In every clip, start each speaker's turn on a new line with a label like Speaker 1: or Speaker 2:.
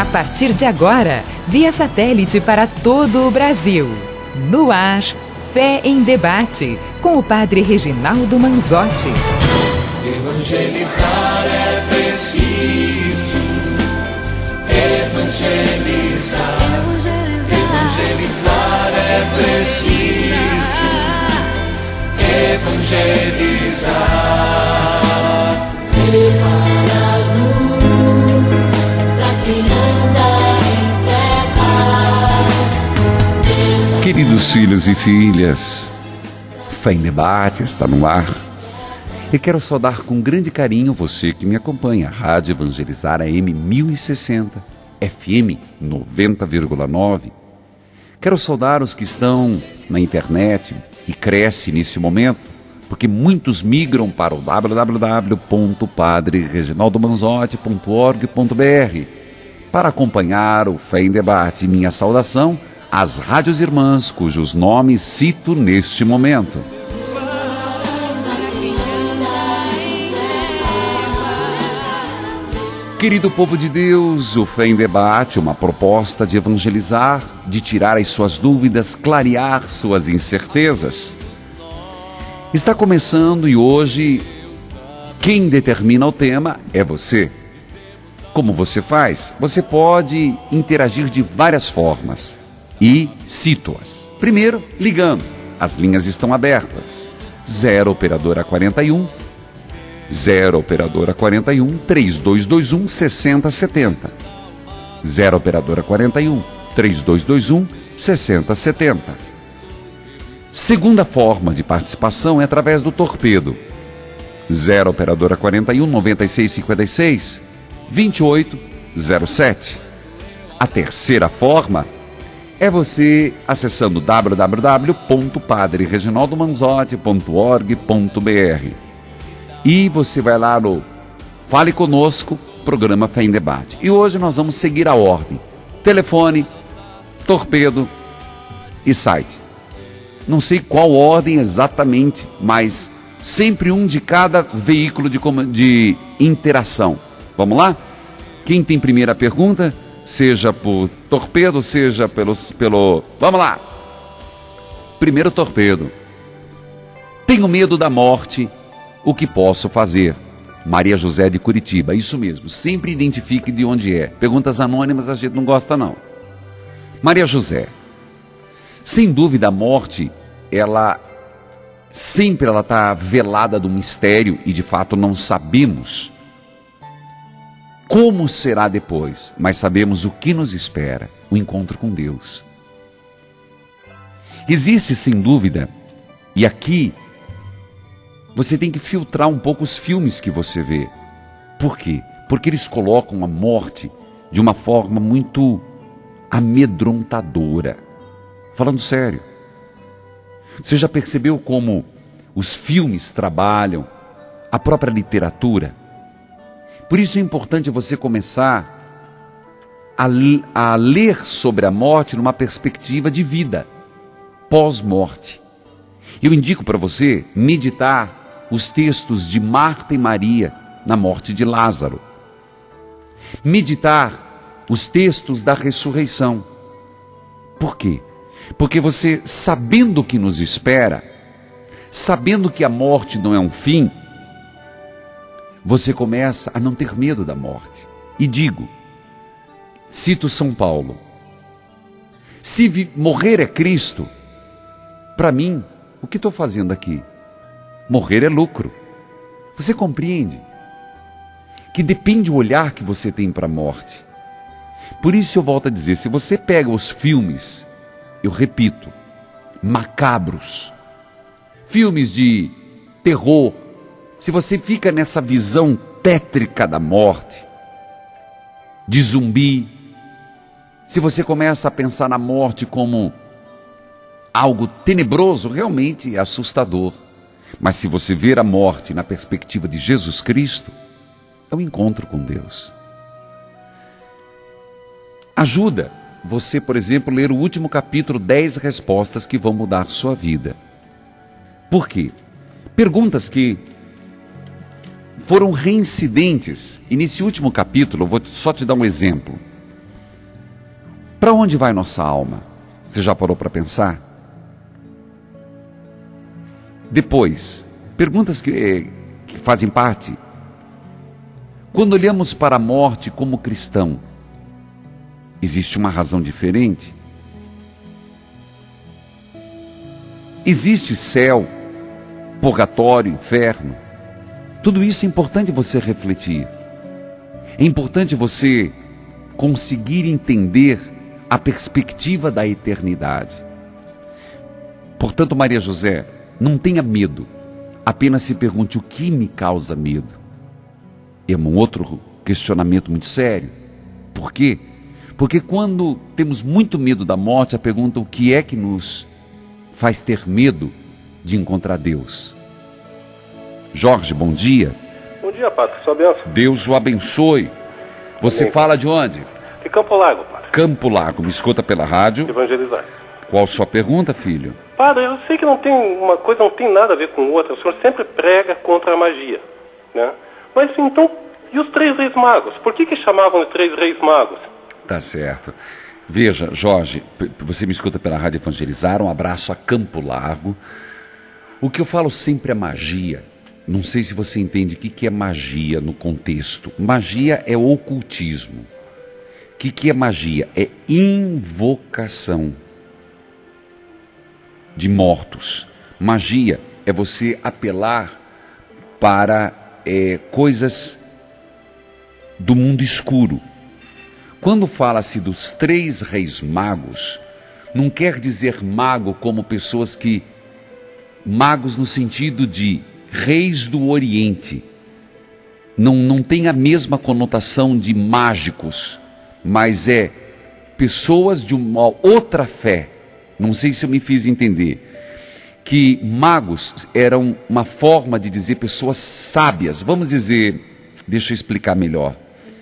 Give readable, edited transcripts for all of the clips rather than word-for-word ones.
Speaker 1: partir de agora, via satélite para todo o Brasil. No ar, Fé em Debate, com o Padre Reginaldo Manzotti.
Speaker 2: Evangelizar é preciso. Evangelizar. Evangelizar é preciso. Evangelizar. Levar a luz pra quem anda em terra.
Speaker 3: Queridos filhos e filhas, Fé em Debate está no ar. E quero saudar com grande carinho você que me acompanha. Rádio Evangelizar AM 1060, FM 90,9. Quero saudar os que estão na internet e crescem nesse momento, porque muitos migram para o www.padrereginaldomanzotti.org.br para acompanhar o Fé em Debate. Minha saudação às rádios irmãs, cujos nomes cito neste momento. Querido povo de Deus, o Fé em Debate, uma proposta de evangelizar, de tirar as suas dúvidas, clarear suas incertezas. Está começando e hoje quem determina o tema é você. Como você faz? Você pode interagir de várias formas e cito-as. Primeiro, ligando. As linhas estão abertas. 0 operadora 41 0 operadora 41 3221 6070. 0 operadora 41 3221 6070. Segunda forma de participação é através do torpedo. 0 operadora 41 9656 2807. A terceira forma é você acessando www.padrereginaldomanzotti.org.br. E você vai lá no Fale Conosco, programa Fé em Debate. E hoje nós vamos seguir a ordem: telefone, torpedo e site. Não sei qual ordem exatamente, mas sempre um de cada veículo de interação. Vamos lá? Quem tem primeira pergunta, seja por torpedo, seja pelo... Vamos lá! Primeiro torpedo. Tenho medo da morte. O que posso fazer? Maria José de Curitiba. Isso mesmo, sempre identifique de onde é. Perguntas anônimas a gente não gosta não. Maria José, sem dúvida a morte, ela está velada do mistério e de fato não sabemos como será depois, mas sabemos o que nos espera, o encontro com Deus. Existe sem dúvida, e aqui você tem que filtrar um pouco os filmes que você vê. Por quê? Porque eles colocam a morte de uma forma muito amedrontadora. Falando sério. Você já percebeu como os filmes trabalham, a própria literatura? Por isso é importante você começar a ler sobre a morte numa perspectiva de vida, pós-morte. Eu indico para você meditar os textos de Marta e Maria na morte de Lázaro. Meditar os textos da ressurreição. Por quê? Porque você, sabendo o que nos espera, sabendo que a morte não é um fim, você começa a não ter medo da morte. E digo, cito São Paulo, se morrer é Cristo, para mim, o que estou fazendo aqui? Morrer é lucro. Você compreende? Que depende do olhar que você tem para a morte. Por isso eu volto a dizer, se você pega os filmes, eu repito, macabros, filmes de terror, se você fica nessa visão tétrica da morte, de zumbi, se você começa a pensar na morte como algo tenebroso, realmente é assustador. Mas se você ver a morte na perspectiva de Jesus Cristo, é um encontro com Deus. Ajuda você, por exemplo, ler o último capítulo, 10 respostas que vão mudar sua vida. Por quê? Perguntas que foram reincidentes. E nesse último capítulo, eu vou só te dar um exemplo. Para onde vai nossa alma? Você já parou para pensar? Depois, perguntas que fazem parte. Quando olhamos para a morte como cristão, existe uma razão diferente? Existe céu, purgatório, inferno? Tudo isso é importante você refletir. É importante você conseguir entender a perspectiva da eternidade. Portanto, Maria José, não tenha medo. Apenas se pergunte: o que me causa medo? É um outro questionamento muito sério. Por quê? Porque quando temos muito medo da morte, a pergunta: o que é que nos faz ter medo de encontrar Deus? Jorge, bom dia.
Speaker 4: Bom dia, padre. Sua bênção.
Speaker 3: Deus o abençoe. Você
Speaker 4: Amém.
Speaker 3: fala de onde?
Speaker 4: De Campo Largo, padre.
Speaker 3: Campo Largo. Me escuta pela rádio.
Speaker 4: Evangelizar.
Speaker 3: Qual sua pergunta, filho?
Speaker 4: Padre, eu sei que não tem uma coisa, não tem nada a ver com outra. O senhor sempre prega contra a magia, né? Mas então, e os 3 reis magos? Por que chamavam de 3 reis magos?
Speaker 3: Tá certo. Veja, Jorge, você me escuta pela rádio Evangelizar. Um abraço a Campo Largo. O que eu falo sempre é magia. Não sei se você entende o que é magia no contexto. Magia é ocultismo. O que é magia? É invocação de mortos. Magia é você apelar para coisas do mundo escuro. Quando fala-se dos 3 reis magos, não quer dizer mago como pessoas que... Magos no sentido de reis do Oriente. Não tem a mesma conotação de mágicos, mas é pessoas de uma outra fé. Não sei se eu me fiz entender. Que magos eram uma forma de dizer pessoas sábias. Vamos dizer, deixa eu explicar melhor.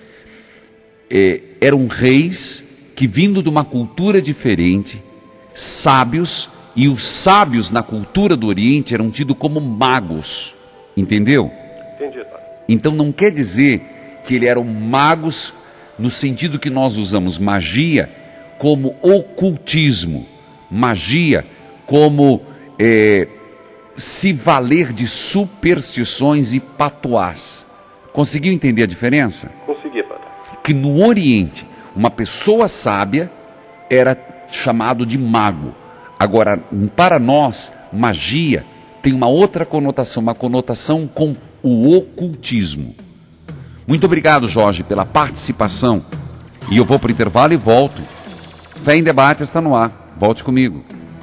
Speaker 3: Eram reis que, vindo de uma cultura diferente, sábios, e os sábios na cultura do Oriente eram tidos como magos. Entendeu?
Speaker 4: Entendi, padre.
Speaker 3: Então não quer dizer que eles eram magos no sentido que nós usamos magia como ocultismo. Magia como se valer de superstições e patuás. Conseguiu entender a diferença?
Speaker 4: Consegui, padre.
Speaker 3: Que no Oriente, uma pessoa sábia era chamado de mago. Agora, para nós, magia tem uma outra conotação, uma conotação com o ocultismo. Muito obrigado, Jorge, pela participação. E eu vou para o intervalo e volto. Fé em Debate está no ar. Volte comigo.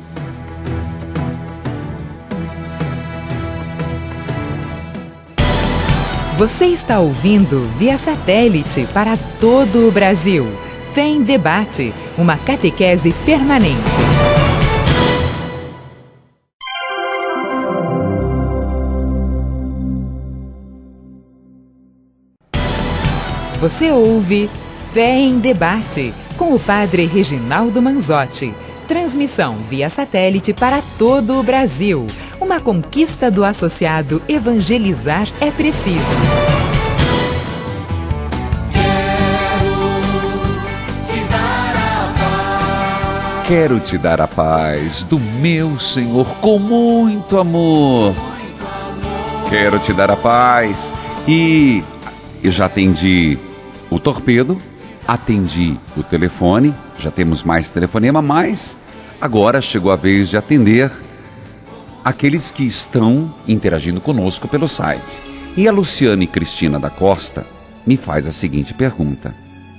Speaker 1: Você está ouvindo via satélite para todo o Brasil. Fé em Debate, uma catequese permanente. Você ouve Fé em Debate, com o padre Reginaldo Manzotti. Transmissão via satélite para todo o Brasil. Uma conquista do associado Evangelizar é Preciso.
Speaker 3: Quero te dar a paz do meu Senhor com muito amor. Quero te dar a paz. E eu já atendi o torpedo, atendi o telefone, já temos mais telefonema, mas agora chegou a vez de atender aqueles que estão interagindo conosco pelo site. E a Luciane Cristina da Costa me faz a seguinte pergunta: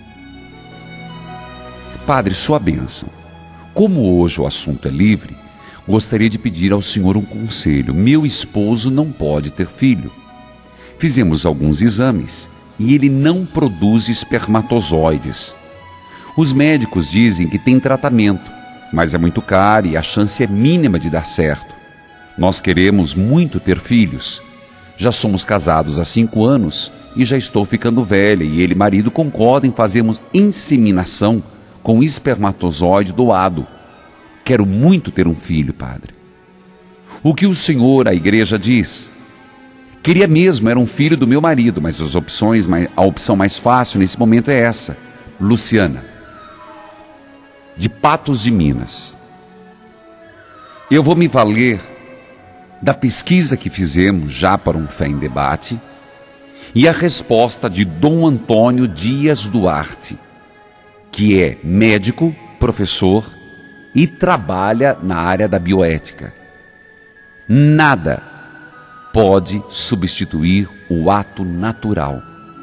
Speaker 3: Padre, sua bênção. Como hoje o assunto é livre, gostaria de pedir ao senhor um conselho. Meu esposo não pode ter filho. Fizemos alguns exames e ele não produz espermatozoides. Os médicos dizem que tem tratamento, mas é muito caro e a chance é mínima de dar certo. Nós queremos muito ter filhos. Já somos casados há 5 anos e já estou ficando velha e ele e marido concordam em fazermos inseminação com espermatozoide doado. Quero muito ter um filho, padre. O que o senhor, a igreja, diz? Queria mesmo, era um filho do meu marido, mas a opção mais fácil nesse momento é essa. Luciana, de Patos de Minas. Eu vou me valer da pesquisa que fizemos já para um Fé em Debate e a resposta de Dom Antônio Dias Duarte, que é médico, professor e trabalha na área da bioética. Nada pode substituir o ato natural.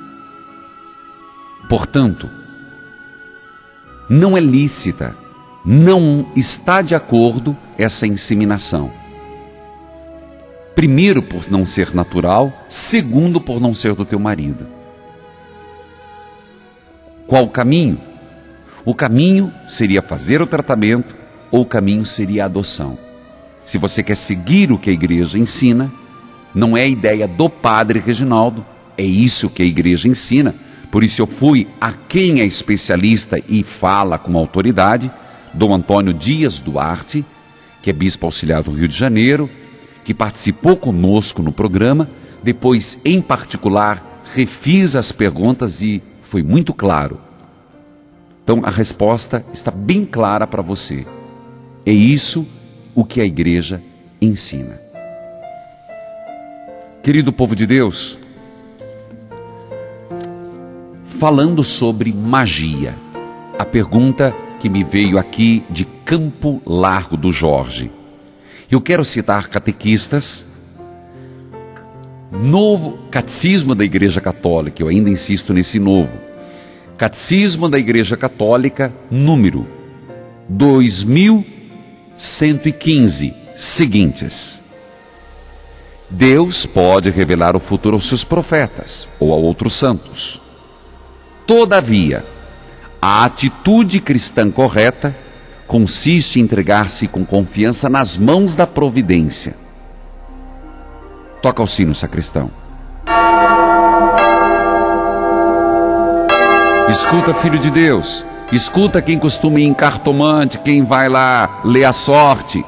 Speaker 3: Portanto, não é lícita, não está de acordo essa inseminação. Primeiro, por não ser natural. Segundo, por não ser do teu marido. Qual o caminho? O caminho seria fazer o tratamento, ou o caminho seria a adoção. Se você quer seguir o que a igreja ensina, não é a ideia do padre Reginaldo, é isso que a igreja ensina. Por isso eu fui a quem é especialista e fala com autoridade, Dom Antônio Dias Duarte, que é bispo auxiliar do Rio de Janeiro, que participou conosco no programa. Depois, em particular, refiz as perguntas e foi muito claro. Então a resposta está bem clara para você. É isso o que a igreja ensina. Querido povo de Deus, falando sobre magia, a pergunta que me veio aqui de Campo Largo do Jorge. Eu quero citar catequistas, novo Catecismo da Igreja Católica, eu ainda insisto nesse novo. Catecismo da Igreja Católica, número 2115, seguintes: Deus pode revelar o futuro aos seus profetas ou a outros santos. Todavia, a atitude cristã correta consiste em entregar-se com confiança nas mãos da providência. Toca o sino, sacristão. Escuta, filho de Deus. Escuta quem costuma ir em cartomante, quem vai lá ler a sorte.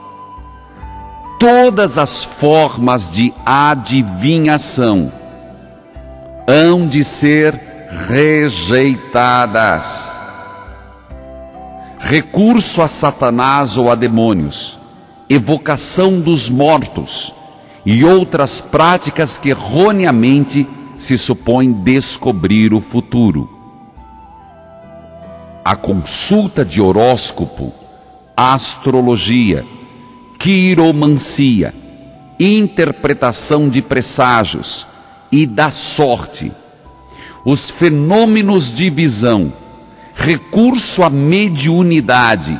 Speaker 3: Todas as formas de adivinhação hão de ser rejeitadas. Recurso a Satanás ou a demônios, evocação dos mortos e outras práticas que erroneamente se supõem descobrir o futuro. A consulta de horóscopo, astrologia, quiromancia, interpretação de presságios e da sorte, os fenômenos de visão, recurso à mediunidade,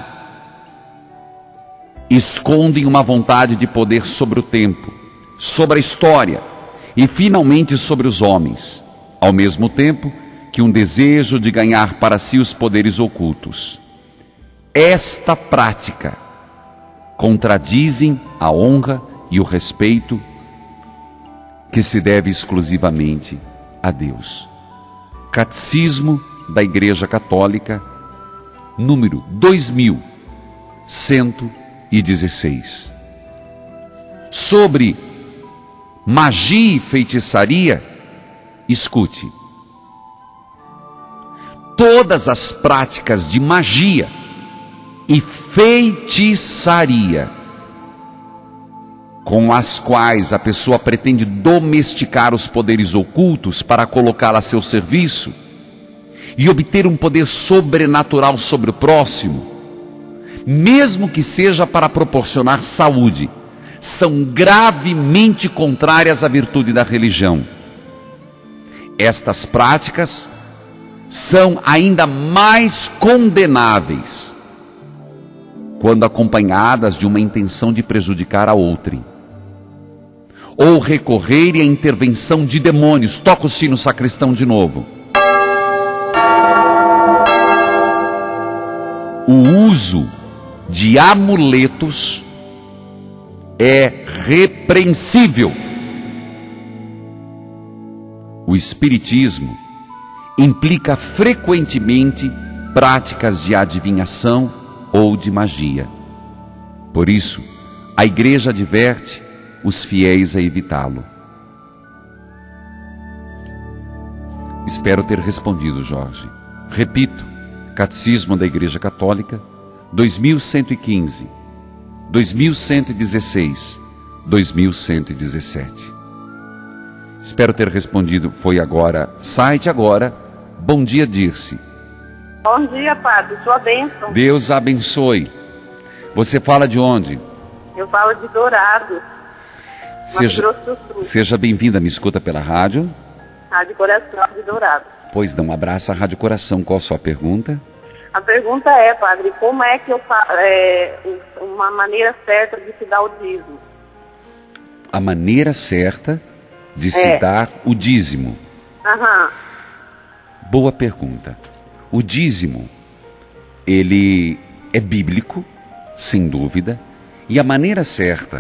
Speaker 3: escondem uma vontade de poder sobre o tempo, sobre a história e finalmente sobre os homens, ao mesmo tempo que um desejo de ganhar para si os poderes ocultos. Esta prática contradizem a honra e o respeito que se deve exclusivamente a Deus. Catecismo da Igreja Católica, número 2116. Sobre magia e feitiçaria, escute. Todas as práticas de magia e feitiçaria com as quais a pessoa pretende domesticar os poderes ocultos para colocá-la a seu serviço e obter um poder sobrenatural sobre o próximo, mesmo que seja para proporcionar saúde, são gravemente contrárias à virtude da religião. Estas práticas são ainda mais condenáveis quando acompanhadas de uma intenção de prejudicar a outrem, ou recorrerem à intervenção de demônios. Toca o sino, sacristão, de novo. O uso de amuletos é repreensível. O espiritismo implica frequentemente práticas de adivinhação ou de magia. Por isso, a igreja adverte os fiéis a evitá-lo. Espero ter respondido, Jorge. Repito, Catecismo da Igreja Católica, 2115, 2116, 2117. Espero ter respondido. Foi agora. Site agora. Bom dia, Dirce.
Speaker 5: Bom dia, padre. Sua bênção.
Speaker 3: Deus abençoe. Você fala de onde?
Speaker 5: Eu falo de Dourado.
Speaker 3: Seja bem-vinda. Me escuta pela rádio?
Speaker 5: Rádio Coração de Dourado.
Speaker 3: Pois não, abraça a Rádio Coração. Qual a sua pergunta?
Speaker 5: A pergunta é, padre, como é que eu faço uma maneira certa de se dar o dízimo?
Speaker 3: A maneira certa de se dar o dízimo.
Speaker 5: Aham.
Speaker 3: Boa pergunta. O dízimo, ele é bíblico, sem dúvida, e a maneira certa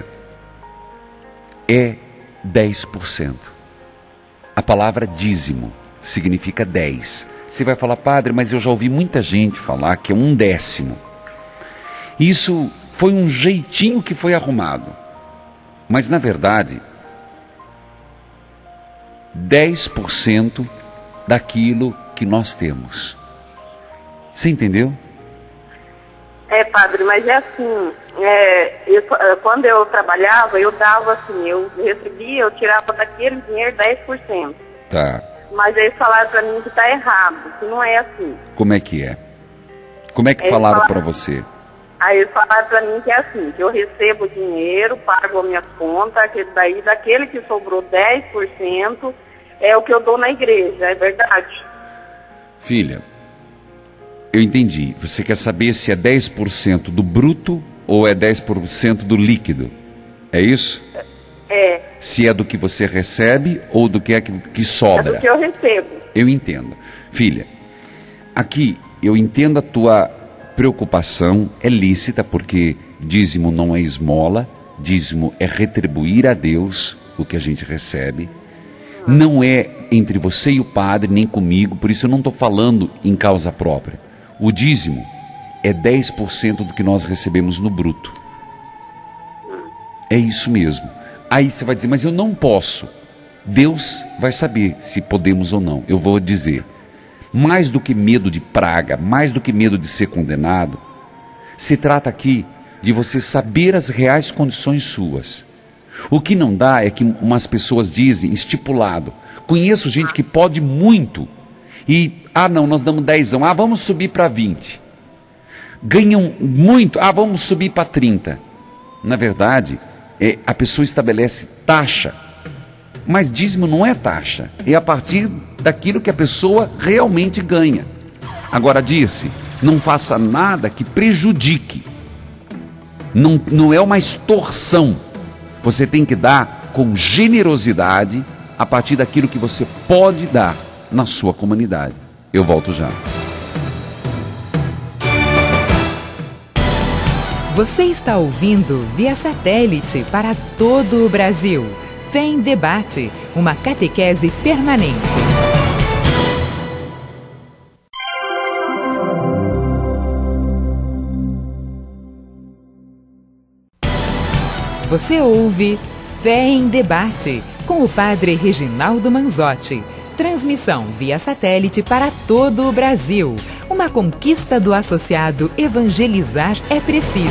Speaker 3: é 10%. A palavra dízimo significa 10. Você vai falar, padre, mas eu já ouvi muita gente falar que é 1/10. Isso foi um jeitinho que foi arrumado. Mas, na verdade, 10% daquilo que nós temos. Você entendeu?
Speaker 5: Padre, mas é assim, quando eu trabalhava, eu dava assim, eu recebia, eu tirava daquele dinheiro 10%.
Speaker 3: Tá.
Speaker 5: Mas eles falaram pra mim que tá errado, que não é assim.
Speaker 3: Como é que é? Como é que falaram pra você?
Speaker 5: Aí eles falaram pra mim que é assim, que eu recebo o dinheiro, pago as minhas contas, daquele que sobrou 10% é o que eu dou na igreja, é verdade?
Speaker 3: Filha, eu entendi. Você quer saber se é 10% do bruto ou é 10% do líquido? É isso?
Speaker 5: É.
Speaker 3: Se é do que você recebe ou do que é que sobra?
Speaker 5: É do que eu recebo.
Speaker 3: Eu entendo. Filha, aqui eu entendo a tua preocupação, é lícita, porque dízimo não é esmola, dízimo é retribuir a Deus o que a gente recebe. Não é entre você e o padre, nem comigo, por isso eu não estou falando em causa própria. O dízimo é 10% do que nós recebemos no bruto. É isso mesmo. Aí você vai dizer, mas eu não posso. Deus vai saber se podemos ou não. Eu vou dizer, mais do que medo de praga, mais do que medo de ser condenado, se trata aqui de você saber as reais condições suas. O que não dá é que umas pessoas dizem, estipulado, conheço gente que pode muito, e, não, nós damos 10, vamos subir para 20. Ganham muito, vamos subir para 30. Na verdade, a pessoa estabelece taxa, mas dízimo não é taxa, é a partir daquilo que a pessoa realmente ganha. Agora, disse, não faça nada que prejudique, não é uma extorsão. Você tem que dar com generosidade a partir daquilo que você pode dar na sua comunidade. Eu volto já.
Speaker 1: Você está ouvindo via satélite para todo o Brasil. Fé em Debate, uma catequese permanente. Você ouve Fé em Debate, com o padre Reginaldo Manzotti. Transmissão via satélite para todo o Brasil. Uma conquista do associado Evangelizar é Preciso.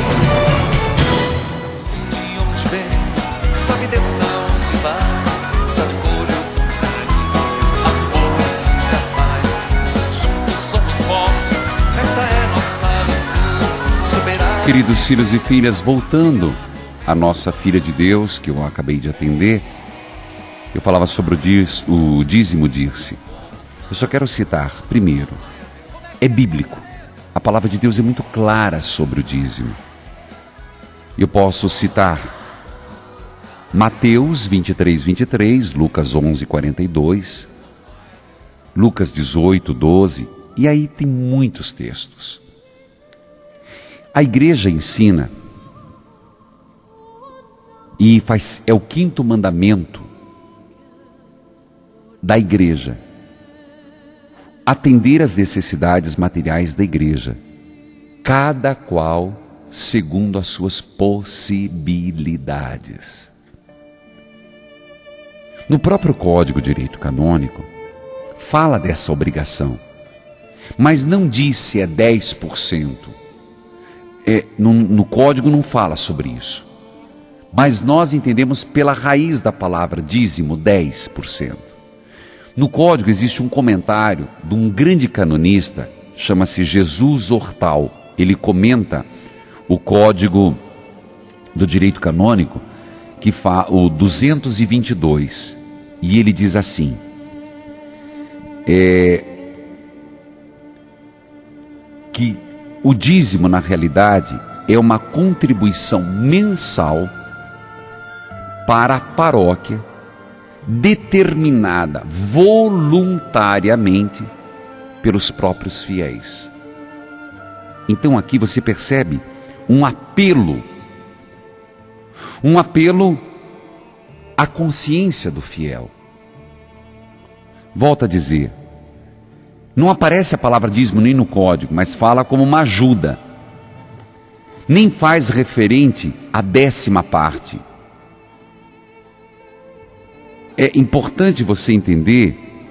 Speaker 2: Sabe Deus aonde vai, te acolho com amor e paz. Juntos somos fortes, esta é nossa missão. Superar.
Speaker 3: Queridos filhos e filhas, voltando à nossa filha de Deus, que eu acabei de atender, eu falava sobre o dízimo, disse. Eu só quero citar, primeiro, é bíblico. A palavra de Deus é muito clara sobre o dízimo. Eu posso citar Mateus 23, 23, Lucas 11, 42, Lucas 18, 12, e aí tem muitos textos. A igreja ensina, e é o 5º mandamento da igreja, atender às necessidades materiais da igreja, cada qual segundo as suas possibilidades. No próprio Código de Direito Canônico, fala dessa obrigação. Mas não diz se é 10%. No código não fala sobre isso. Mas nós entendemos pela raiz da palavra dízimo, 10%. No código existe um comentário de um grande canonista, chama-se Jesus Hortal. Ele comenta o código do direito canônico, o 222, e ele diz assim: que o dízimo, na realidade, é uma contribuição mensal para a paróquia, determinada voluntariamente pelos próprios fiéis. Então aqui você percebe um apelo à consciência do fiel. Volto a dizer, não aparece a palavra dízimo nem no código, mas fala como uma ajuda. Nem faz referente à 10ª parte. É importante você entender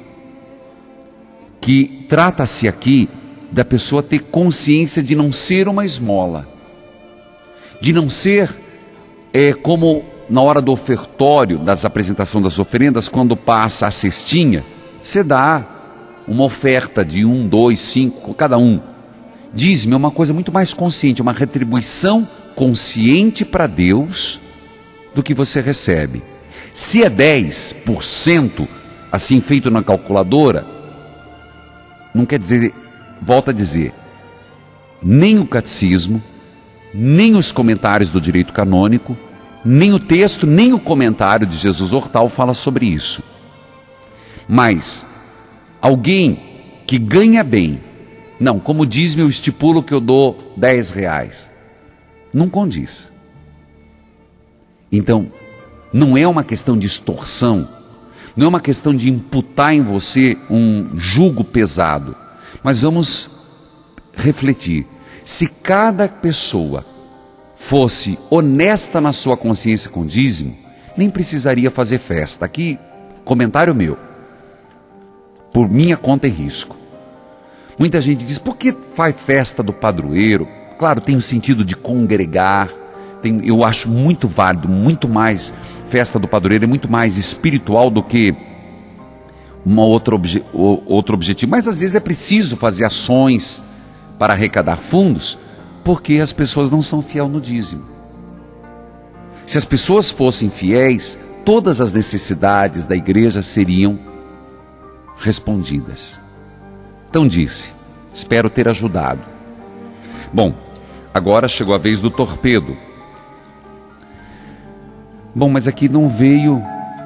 Speaker 3: que trata-se aqui da pessoa ter consciência de não ser uma esmola, de não ser como na hora do ofertório, das apresentações das oferendas, quando passa a cestinha, você dá uma oferta de 1, 2, 5, cada um. Dízimo é uma coisa muito mais consciente, uma retribuição consciente para Deus do que você recebe. Se é 10%, assim feito na calculadora, não quer dizer, volto a dizer, nem o catecismo, nem os comentários do direito canônico, nem o texto, nem o comentário de Jesus Hortal fala sobre isso. Mas alguém que ganha bem, não, como dízimo eu estipulo que eu dou R$10, não condiz. Então, não é uma questão de extorsão, não é uma questão de imputar em você um jugo pesado, mas vamos refletir. Se cada pessoa fosse honesta na sua consciência com dízimo, nem precisaria fazer festa. Aqui, comentário meu, por minha conta e risco. Muita gente diz, por que faz festa do padroeiro? Claro, tem o sentido de congregar, eu acho muito válido, muito mais, festa do padroeiro é muito mais espiritual do que outro objetivo. Mas às vezes é preciso fazer ações para arrecadar fundos, porque as pessoas não são fiéis no dízimo. Se as pessoas fossem fiéis, todas as necessidades da igreja seriam respondidas. Então disse, espero ter ajudado. Bom, agora chegou a vez do torpedo. Bom, mas aqui não veio...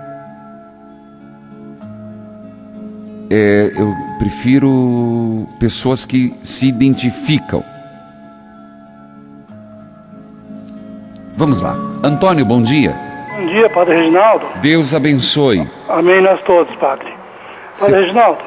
Speaker 3: eu prefiro pessoas que se identificam. Vamos lá. Antônio, bom dia.
Speaker 6: Bom dia, Padre Reginaldo.
Speaker 3: Deus abençoe.
Speaker 6: Amém, nós todos, Padre. Padre Reginaldo,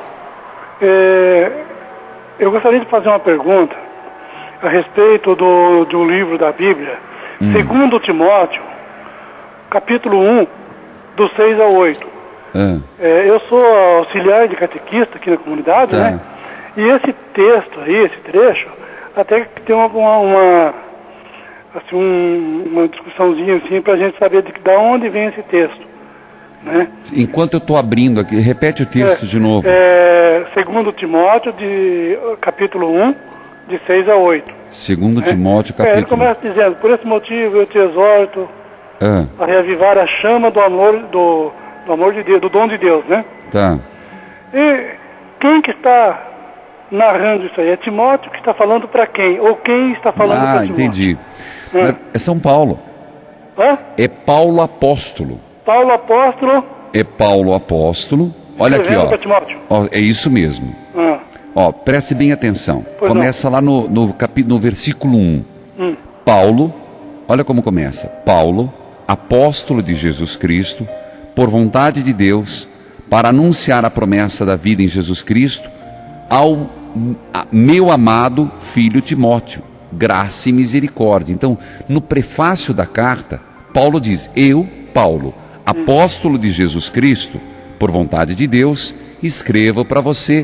Speaker 6: eu gostaria de fazer uma pergunta a respeito do livro da Bíblia, 2 Timóteo, capítulo 1, do 6 ao 8. Eu sou auxiliar de catequista aqui na comunidade, né? E esse texto aí, esse trecho, até que tem uma discussãozinha assim para a gente saber de onde vem esse texto, né?
Speaker 3: Enquanto eu estou abrindo aqui, repete o texto de novo.
Speaker 6: 2 Timóteo, capítulo 1, de 6 a 8.
Speaker 3: 2 Timóteo, capítulo 1. Ele
Speaker 6: começa dizendo, por esse motivo eu te exorto a reavivar a chama do amor de Deus, do dom de Deus, né?
Speaker 3: Tá.
Speaker 6: E quem que está narrando isso aí? É Timóteo que está falando para quem? Ou quem está falando para Timóteo?
Speaker 3: Entendi. É São Paulo. É Paulo Apóstolo.
Speaker 6: Paulo Apóstolo.
Speaker 3: É Paulo Apóstolo. Olha aqui, ó. É isso mesmo. Ó, preste bem atenção. Começa lá no versículo 1. Paulo, olha como começa. Paulo, apóstolo de Jesus Cristo, por vontade de Deus, para anunciar a promessa da vida em Jesus Cristo, ao meu amado filho Timóteo, graça e misericórdia. Então, no prefácio da carta, Paulo diz, eu, Paulo, apóstolo de Jesus Cristo, por vontade de Deus, escrevo para você,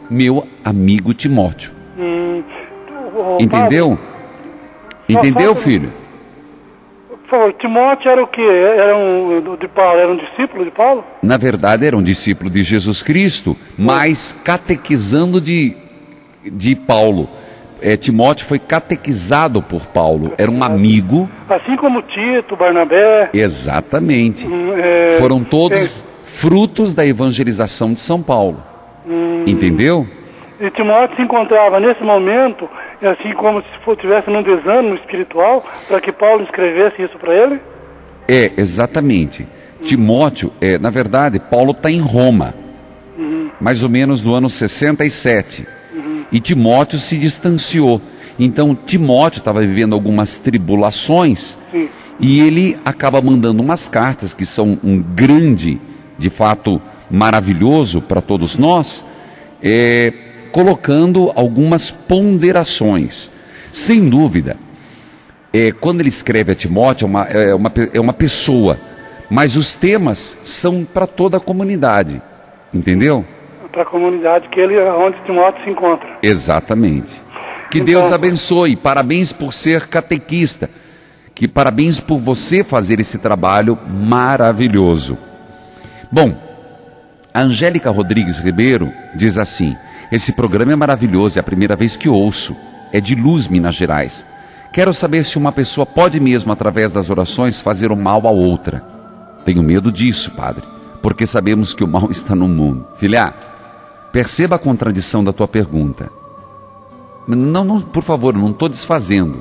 Speaker 3: meu amigo Timóteo. Entendeu? Entendeu, filho?
Speaker 6: Por favor, Timóteo era o quê? Era um discípulo de Paulo?
Speaker 3: Na verdade, era um discípulo de Jesus Cristo, mas catequizando de Paulo. Timóteo foi catequizado por Paulo, era um amigo.
Speaker 6: Assim como Tito, Barnabé.
Speaker 3: Exatamente. Foram todos frutos da evangelização de São Paulo. Entendeu?
Speaker 6: E Timóteo se encontrava nesse momento, assim como se estivesse num desânimo espiritual, para que Paulo escrevesse isso para ele?
Speaker 3: Exatamente. Timóteo, na verdade, Paulo está em Roma, mais ou menos no ano 67. E Timóteo se distanciou. Então, Timóteo estava vivendo algumas tribulações.
Speaker 6: Sim.
Speaker 3: E ele acaba mandando umas cartas que são um grande, de fato, maravilhoso para todos nós, colocando algumas ponderações. Sem dúvida, quando ele escreve a Timóteo, é uma pessoa, mas os temas são para toda a comunidade, entendeu?
Speaker 6: Para a comunidade onde Timóteo se encontra.
Speaker 3: Exatamente. Que Deus abençoe. Parabéns por ser catequista. Parabéns por você fazer esse trabalho maravilhoso. Bom, a Angélica Rodrigues Ribeiro diz assim: esse programa é maravilhoso, é a primeira vez que ouço. É de Luz, Minas Gerais. Quero saber se uma pessoa pode mesmo, através das orações, fazer o mal a outra. Tenho medo disso, padre, porque sabemos que o mal está no mundo. Filha, perceba a contradição da tua pergunta. Não, por favor, não estou desfazendo.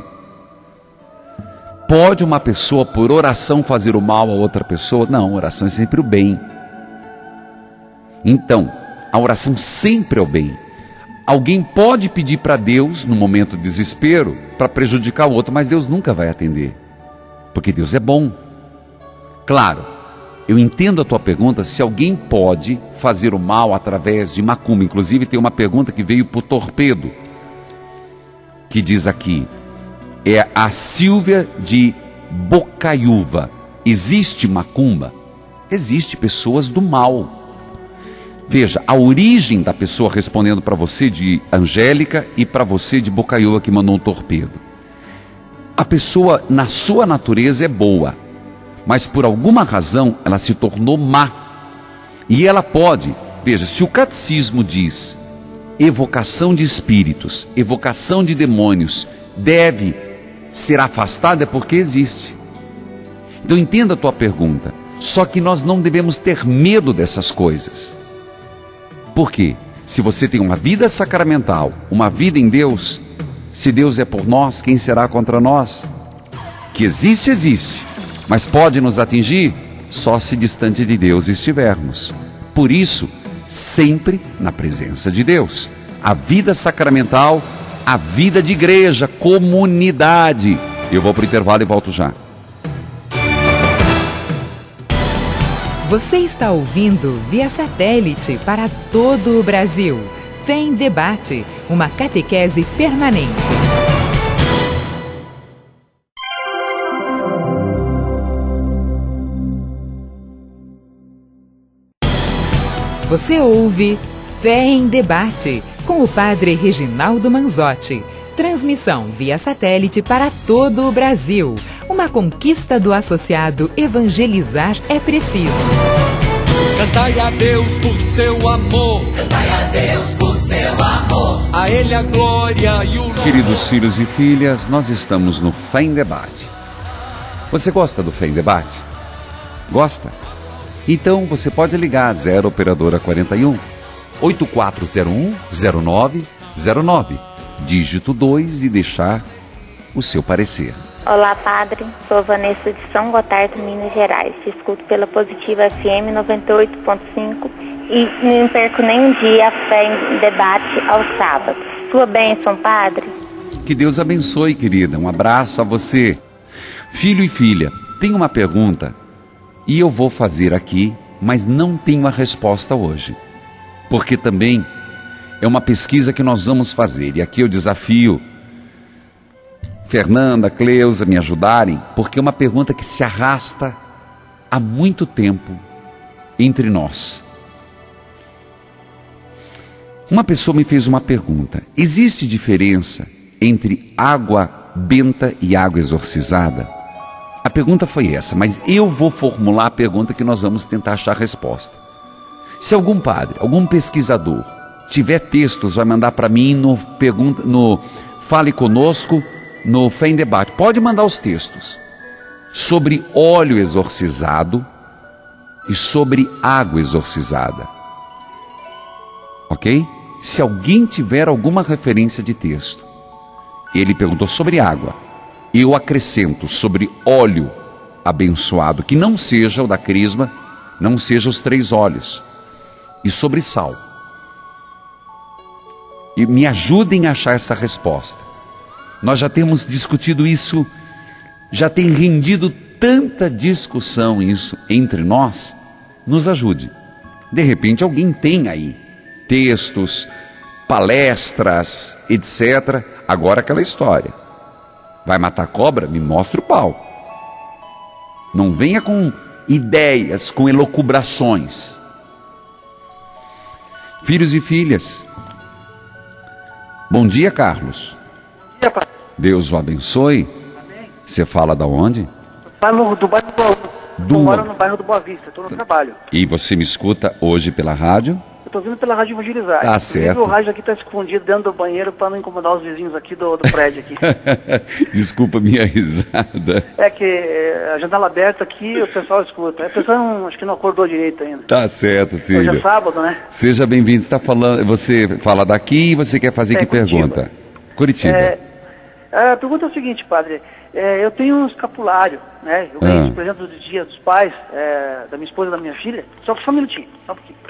Speaker 3: Pode uma pessoa, por oração, fazer o mal a outra pessoa? Não, oração é sempre o bem. Então, a oração sempre é o bem. Alguém pode pedir para Deus, no momento de desespero, para prejudicar o outro, mas Deus nunca vai atender, porque Deus é bom. Claro, eu entendo a tua pergunta, se alguém pode fazer o mal através de macumba. Inclusive tem uma pergunta que veio por Torpedo, que diz aqui, é a Silvia de Bocaiúva: existe macumba? Existe pessoas do mal. Veja, a origem da pessoa respondendo para você de Angélica e para você de Bocaiúva que mandou um torpedo. A pessoa, na sua natureza, é boa, mas por alguma razão ela se tornou má. E ela pode, veja, se o catecismo diz evocação de espíritos, evocação de demônios deve ser afastada, é porque existe. Então entenda a tua pergunta. Só que nós não devemos ter medo dessas coisas. Por quê? Se você tem uma vida sacramental, uma vida em Deus, se Deus é por nós, quem será contra nós? Que existe, existe, mas pode nos atingir só se distante de Deus estivermos. Por isso, sempre na presença de Deus. A vida sacramental, a vida de igreja, comunidade. Eu vou para o intervalo e volto já.
Speaker 1: Você está ouvindo via satélite para todo o Brasil. Fé em Debate, uma catequese permanente. Você ouve Fé em Debate, com o padre Reginaldo Manzotti. Transmissão via satélite para todo o Brasil. Uma conquista do associado Evangelizar é Preciso.
Speaker 2: Cantai a Deus por seu amor.
Speaker 7: Cantai a Deus por seu amor.
Speaker 2: A Ele a glória e o louvor.
Speaker 3: Queridos filhos e filhas, nós estamos no Fé em Debate. Você gosta do Fé em Debate? Gosta? Então você pode ligar 0 operadora 41 8401-0909, dígito 2 e deixar o seu parecer.
Speaker 8: Olá, padre. Sou Vanessa de São Gotardo, Minas Gerais. Te escuto pela Positiva FM 98.5 e não perco nem um dia a Fé em Debate aos sábados. Sua bênção, padre.
Speaker 3: Que Deus abençoe, querida. Um abraço a você. Filho e filha, tem uma pergunta e eu vou fazer aqui, mas não tenho a resposta hoje, porque também é uma pesquisa que nós vamos fazer. E aqui eu desafio Fernanda, Cleusa, me ajudarem, porque é uma pergunta que se arrasta há muito tempo entre nós. Uma pessoa me fez uma pergunta: existe diferença entre água benta e água exorcizada? A pergunta foi essa, mas eu vou formular a pergunta que nós vamos tentar achar a resposta. Se algum padre, algum pesquisador tiver textos, vai mandar para mim no Fale Conosco, no Fé em Debate. Pode mandar os textos sobre óleo exorcizado e sobre água exorcizada. Ok? Se alguém tiver alguma referência de texto. Ele perguntou sobre água. Eu acrescento sobre óleo abençoado, que não seja o da crisma, não seja os 3 óleos. E sobre sal. E me ajudem a achar essa resposta. Nós já temos discutido isso, já tem rendido tanta discussão isso entre nós. Nos ajude. De repente alguém tem aí textos, palestras, etc. Agora aquela história. Vai matar cobra? Me mostra o pau. Não venha com ideias, com elucubrações. Filhos e filhas. Bom dia, Carlos.
Speaker 6: Bom dia, pai.
Speaker 3: Deus o abençoe.
Speaker 6: Amém.
Speaker 3: Você fala da onde?
Speaker 6: Falo do bairro do moro no bairro do Boa Vista, estou no trabalho.
Speaker 3: E você me escuta hoje pela rádio?
Speaker 6: Eu estou vindo pela Rádio Evangelizar.
Speaker 3: Tá certo.
Speaker 6: O rádio aqui está escondido dentro do banheiro para não incomodar os vizinhos aqui do prédio aqui.
Speaker 3: Desculpa a minha risada.
Speaker 6: É que a janela aberta aqui, o pessoal escuta. O pessoal acho que não acordou direito ainda.
Speaker 3: Tá certo, filho.
Speaker 6: Hoje é sábado, né?
Speaker 3: Seja bem-vindo. Você fala daqui e você quer fazer que pergunta? Curitiba.
Speaker 6: A pergunta é o seguinte, padre. Eu tenho um escapulário, né? Eu ganhei, por exemplo, do Dia dos Pais, da minha esposa e da minha filha. Só um minutinho, só um pouquinho.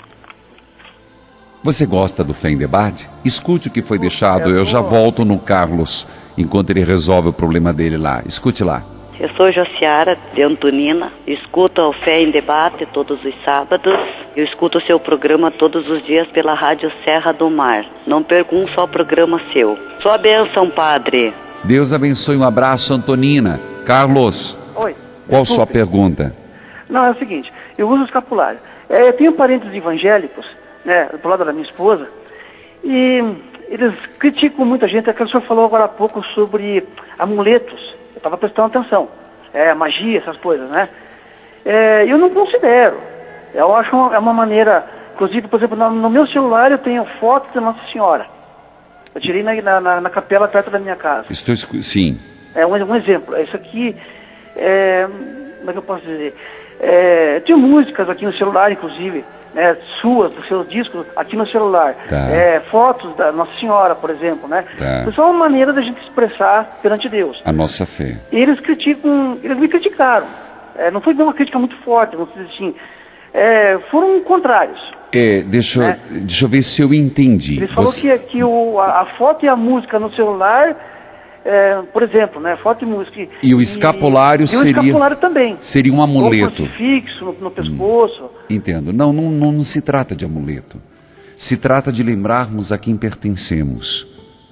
Speaker 3: Você gosta do Fé em Debate? Escute o que foi deixado. Eu já volto no Carlos, enquanto ele resolve o problema dele lá. Escute lá.
Speaker 9: Eu sou Josiara de Antonina, escuto o Fé em Debate todos os sábados. Eu escuto o seu programa todos os dias pela Rádio Serra do Mar. Não perco um só programa seu. Sua bênção, padre.
Speaker 3: Deus abençoe, um abraço, Antonina. Carlos,
Speaker 6: oi.
Speaker 3: Qual sua pergunta?
Speaker 6: Não, é o seguinte, eu uso escapulário. Eu tenho parentes evangélicos, né, do lado da minha esposa, e eles criticam muita gente. O senhor falou agora há pouco sobre amuletos. Eu estava prestando atenção. Magia, essas coisas, né? Eu não considero. Eu acho uma maneira... Inclusive, por exemplo, no meu celular eu tenho fotos da Nossa Senhora. Eu tirei na capela perto da minha casa.
Speaker 3: Sim.
Speaker 6: Um exemplo. Isso aqui, como é que eu posso dizer? Tenho músicas aqui no celular, inclusive, né, suas, dos seus discos, aqui no celular.
Speaker 3: Tá.
Speaker 6: Fotos da Nossa Senhora, por exemplo, né?
Speaker 3: Tá.
Speaker 6: Isso é uma maneira da gente expressar perante Deus.
Speaker 3: A nossa fé.
Speaker 6: E eles me criticaram. Não foi uma crítica muito forte, vamos dizer assim. Foram contrários.
Speaker 3: Deixa eu ver se eu entendi.
Speaker 6: Ele falou que a foto e a música no celular, por exemplo, né, foto e música.
Speaker 3: E o escapulário seria...
Speaker 6: E o escapulário também.
Speaker 3: Seria um amuleto.
Speaker 6: Um crucifixo no pescoço.
Speaker 3: Entendo. Não se trata de amuleto. Se trata de lembrarmos a quem pertencemos.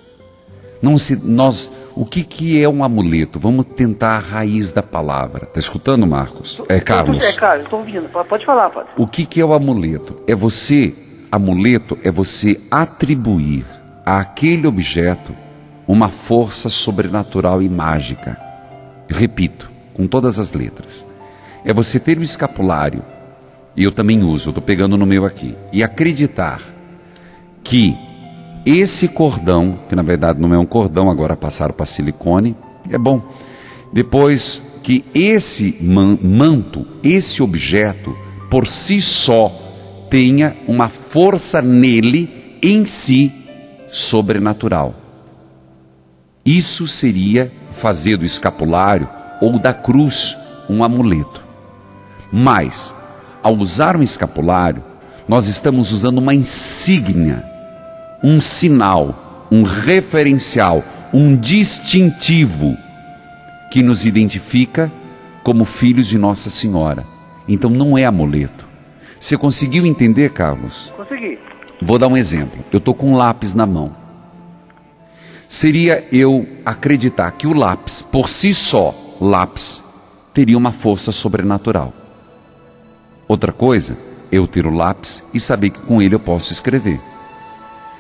Speaker 3: O que é um amuleto? Vamos tentar a raiz da palavra. Está escutando, Marcos? Carlos.
Speaker 6: Carlos, estou ouvindo. Pode falar, padre.
Speaker 3: O que é o amuleto? Amuleto é você atribuir àquele objeto uma força sobrenatural e mágica. Repito, com todas as letras. É você ter o escapulário, e eu também uso, estou pegando no meu aqui, e acreditar que esse cordão, que na verdade não é um cordão, agora passaram para silicone, é bom. Depois que esse manto, esse objeto, por si só, tenha uma força nele, em si, sobrenatural. Isso seria fazer do escapulário ou da cruz um amuleto. Mas, ao usar um escapulário, nós estamos usando uma insígnia, um sinal, um referencial, um distintivo que nos identifica como filhos de Nossa Senhora. Então não é amuleto. Você conseguiu entender, Carlos?
Speaker 6: Consegui.
Speaker 3: Vou dar um exemplo. Eu estou com um lápis na mão. Seria eu acreditar que o lápis, por si só, lápis, teria uma força sobrenatural. Outra coisa, eu ter o lápis e saber que com ele eu posso escrever.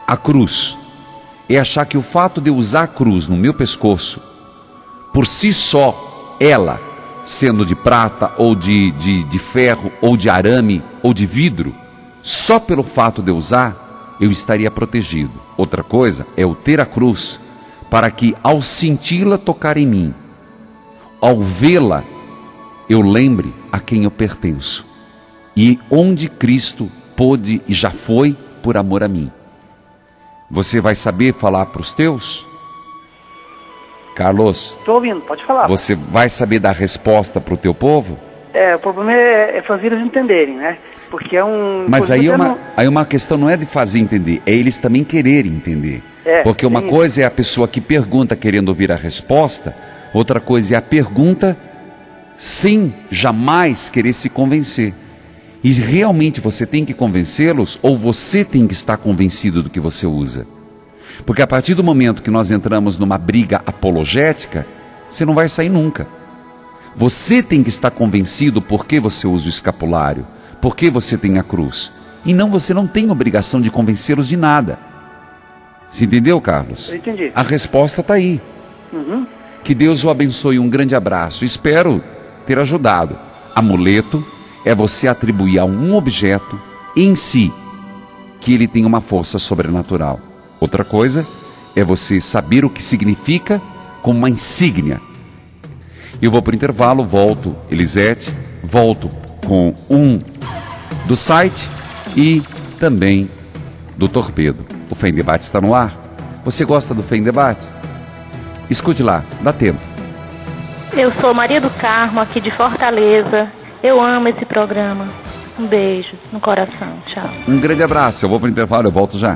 Speaker 3: a cruz é achar que o fato de eu usar a cruz no meu pescoço, por si só, ela, sendo de prata, ou de ferro, ou de arame, ou de vidro, só pelo fato de eu usar, eu estaria protegido. Outra coisa é eu ter a cruz, para que ao senti-la tocar em mim, ao vê-la, eu lembre a quem eu pertenço, e onde Cristo pôde e já foi por amor a mim. Você vai saber falar para os teus? Carlos?
Speaker 6: Estou ouvindo, pode falar.
Speaker 3: Você vai saber dar resposta para o teu povo?
Speaker 6: O problema é fazer eles entenderem, né? Porque é um...
Speaker 3: Mas aí uma questão não é de fazer entender, é eles também quererem entender. Porque uma coisa é a pessoa que pergunta querendo ouvir a resposta, outra coisa é a pergunta sem jamais querer se convencer. E realmente você tem que convencê-los, ou você tem que estar convencido do que você usa? Porque a partir do momento que nós entramos numa briga apologética, você não vai sair nunca. Você tem que estar convencido por que você usa o escapulário, por que você tem a cruz. E não, você não tem obrigação de convencê-los de nada. Você entendeu, Carlos?
Speaker 6: Eu entendi.
Speaker 3: A resposta está aí. Que Deus o abençoe, um grande abraço. Espero ter ajudado. Amuleto é você atribuir a um objeto em si que ele tem uma força sobrenatural. Outra coisa é você saber o que significa como uma insígnia. Eu vou para o intervalo, volto, Elisete, volto com um do site e também do Torpedo. O Fé em Debate está no ar. Você gosta do Fé em Debate? Escute lá, dá tempo.
Speaker 10: Eu sou Maria do Carmo, aqui de Fortaleza. Eu amo esse programa. Um beijo no coração. Tchau.
Speaker 3: Um grande abraço. Eu vou para o intervalo, eu volto já.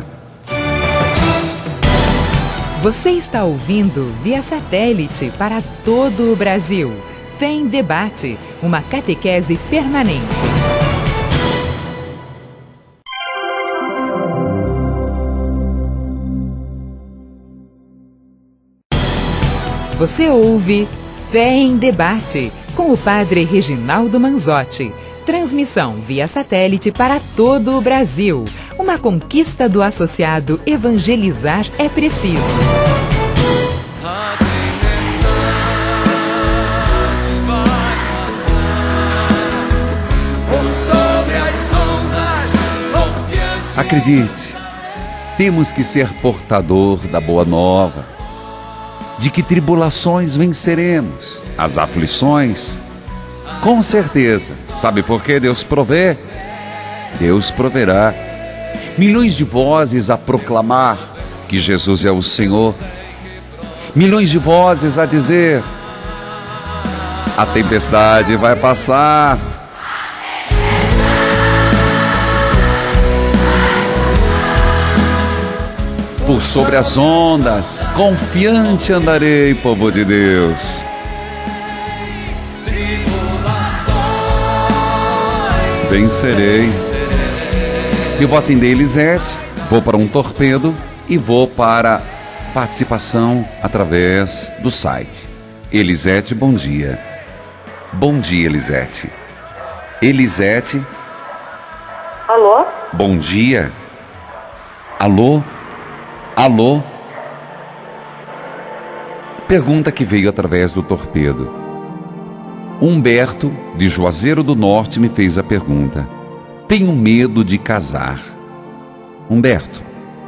Speaker 1: Você está ouvindo via satélite para todo o Brasil. Fé em Debate, uma catequese permanente. Você ouve Fé em Debate, com o Padre Reginaldo Manzotti. Transmissão via satélite para todo o Brasil. Uma conquista do associado Evangelizar é Preciso.
Speaker 3: Acredite, temos que ser portador da boa nova, de que tribulações venceremos, as aflições, com certeza. Sabe por quê? Deus provê, Deus proverá. Milhões de vozes a proclamar que Jesus é o Senhor, milhões de vozes a dizer: a tempestade vai passar. Por sobre as ondas, confiante andarei, povo de Deus. Vencerei. Eu vou atender Elisete, vou para um Torpedo e vou para participação através do site. Elisete, bom dia. Bom dia, Elisete. Elisete.
Speaker 5: Alô?
Speaker 3: Bom dia. Alô? Alô? Pergunta que veio através do Torpedo. Humberto, de Juazeiro do Norte, me fez a pergunta: tenho medo de casar. Humberto,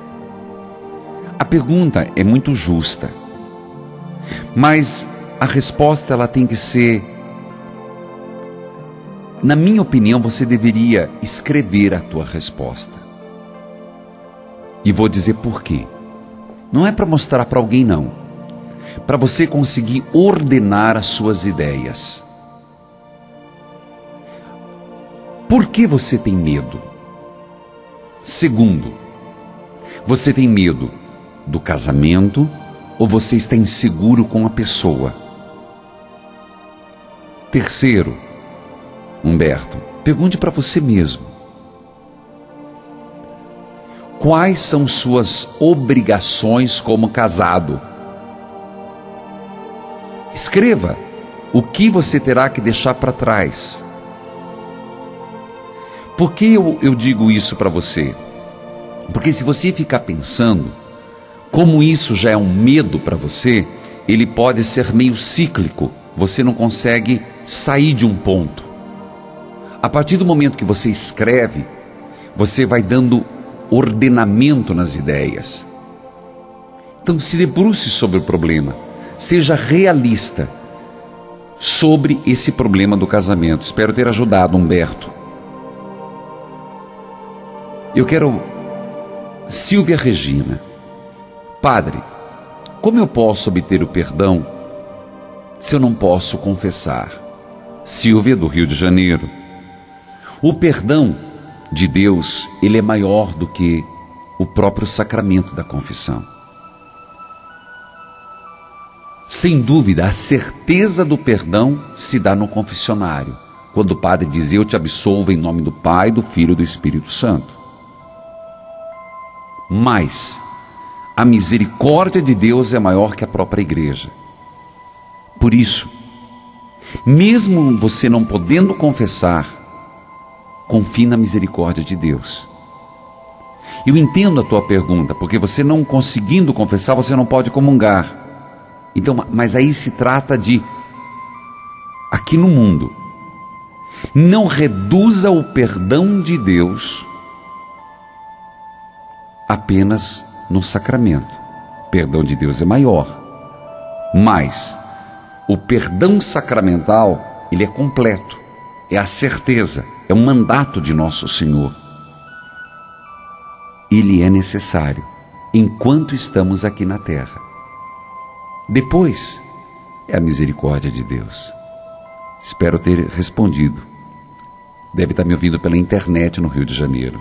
Speaker 3: a pergunta é muito justa, mas a resposta ela tem que ser, na minha opinião, você deveria escrever a tua resposta. E vou dizer por quê. Não é para mostrar para alguém, não. Para você conseguir ordenar as suas ideias. Por que você tem medo? Segundo, você tem medo do casamento ou você está inseguro com a pessoa? Terceiro, Humberto, pergunte para você mesmo. Quais são suas obrigações como casado? Escreva o que você terá que deixar para trás. Por que eu digo isso para você? Porque se você ficar pensando, como isso já é um medo para você, ele pode ser meio cíclico. Você não consegue sair de um ponto. A partir do momento que você escreve, você vai dando ordenamento nas ideias. Então se debruce sobre o problema. Seja realista sobre esse problema do casamento. Espero ter ajudado, Humberto. Eu quero... Silvia Regina. Padre, como eu posso obter o perdão se eu não posso confessar? Silvia, do Rio de Janeiro. O perdão de Deus, ele é maior do que o próprio sacramento da confissão. Sem dúvida, a certeza do perdão se dá no confessionário, quando o padre diz: eu te absolvo em nome do Pai, do Filho e do Espírito Santo. Mas a misericórdia de Deus é maior que a própria igreja. Por isso, mesmo você não podendo confessar, confie na misericórdia de Deus. Eu entendo a tua pergunta, porque você não conseguindo confessar, você não pode comungar. Então, mas aí se trata de, aqui no mundo, não reduza o perdão de Deus apenas no sacramento. O perdão de Deus é maior, mas o perdão sacramental, ele é completo, é a certeza, é um mandato de Nosso Senhor. Ele é necessário enquanto estamos aqui na terra. Depois é a misericórdia de Deus. Espero ter respondido. Deve estar me ouvindo pela internet no Rio de Janeiro.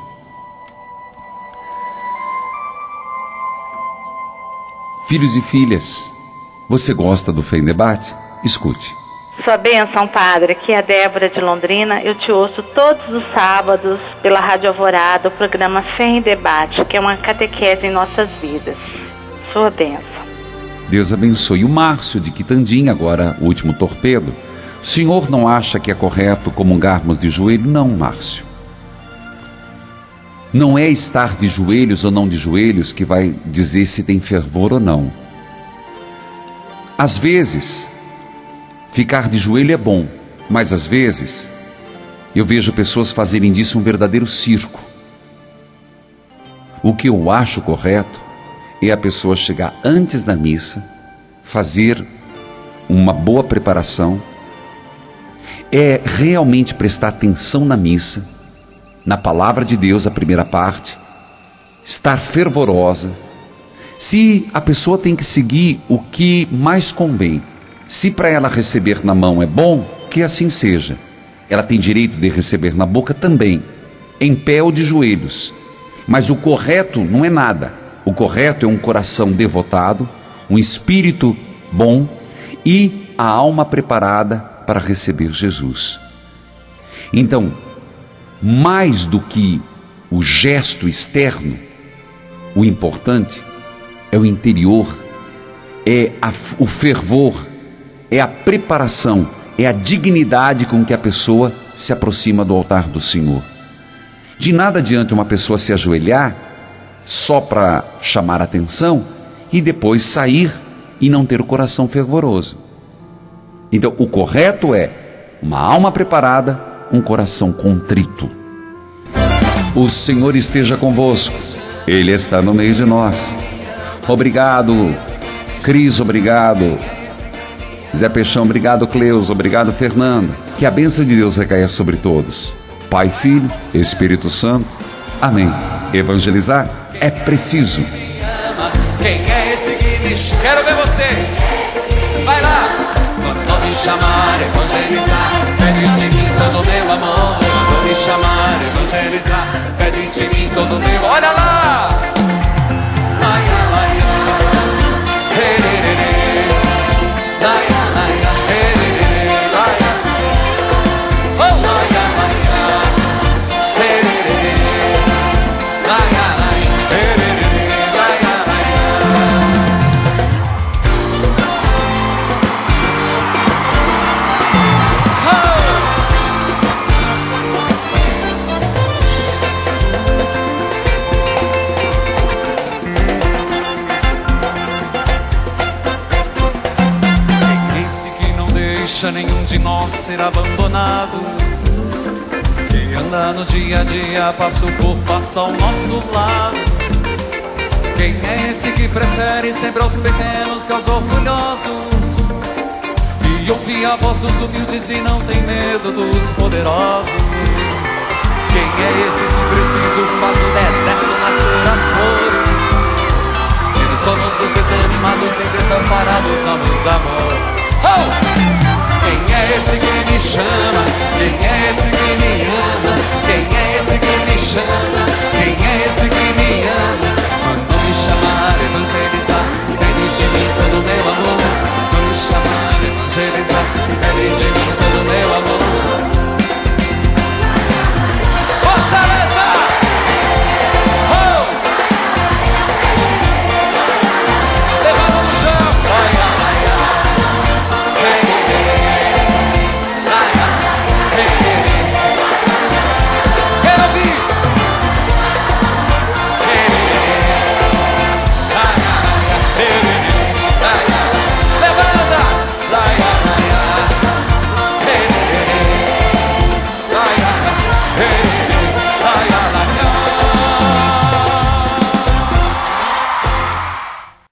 Speaker 3: Filhos e filhas, você gosta do Fé em Debate? Escute.
Speaker 10: Sua bênção, padre. Aqui é a Débora de Londrina. Eu te ouço todos os sábados pela Rádio Alvorada, o programa Fé em Debate, que é uma catequese em nossas vidas. Sua bênção.
Speaker 3: Deus abençoe. O Márcio de Quitandinha, agora o último torpedo. O senhor não acha que é correto comungarmos de joelho? Não, Márcio. Não é estar de joelhos ou não de joelhos que vai dizer se tem fervor ou não. Às vezes, ficar de joelho é bom, mas às vezes eu vejo pessoas fazerem disso um verdadeiro circo. O que eu acho correto é a pessoa chegar antes da missa, fazer uma boa preparação, é realmente prestar atenção na missa, na palavra de Deus, a primeira parte, estar fervorosa. Se a pessoa tem que seguir o que mais convém, se para ela receber na mão é bom, que assim seja. Ela tem direito de receber na boca também, em pé ou de joelhos. Mas o correto não é nada. O correto é um coração devotado, um espírito bom e a alma preparada para receber Jesus. Então, mais do que o gesto externo, o importante é o interior, é o fervor, é a preparação, é a dignidade com que a pessoa se aproxima do altar do Senhor. De nada adianta uma pessoa se ajoelhar só para chamar a atenção e depois sair e não ter o coração fervoroso. Então, o correto é uma alma preparada, um coração contrito. O Senhor esteja convosco, Ele está no meio de nós. Obrigado, Cris, obrigado. Zé Peixão, obrigado, Cleus, obrigado, Fernando. Que a bênção de Deus recaia sobre todos. Pai, Filho, Espírito Santo. Amém. Evangelizar é preciso.
Speaker 2: Quem quer seguir, quero ver vocês. Vai lá. Quando me chamar, evangelizar, pede de mim todo meu amor. Quando me chamar, evangelizar, pede de mim todo meu. Olha lá. Ai, ai, ai, deixa nenhum de nós ser abandonado. Quem anda no dia a dia passa o por passa ao nosso lado. Quem é esse que prefere sempre aos pequenos que aos orgulhosos? E ouvir a voz dos humildes e não tem medo dos poderosos. Quem é esse se preciso faz do deserto nascer as flores? Eles somos dos desanimados e desamparados, damos amor. Oh! Quem é esse que me chama? Quem é esse que me ama? Quem é esse que me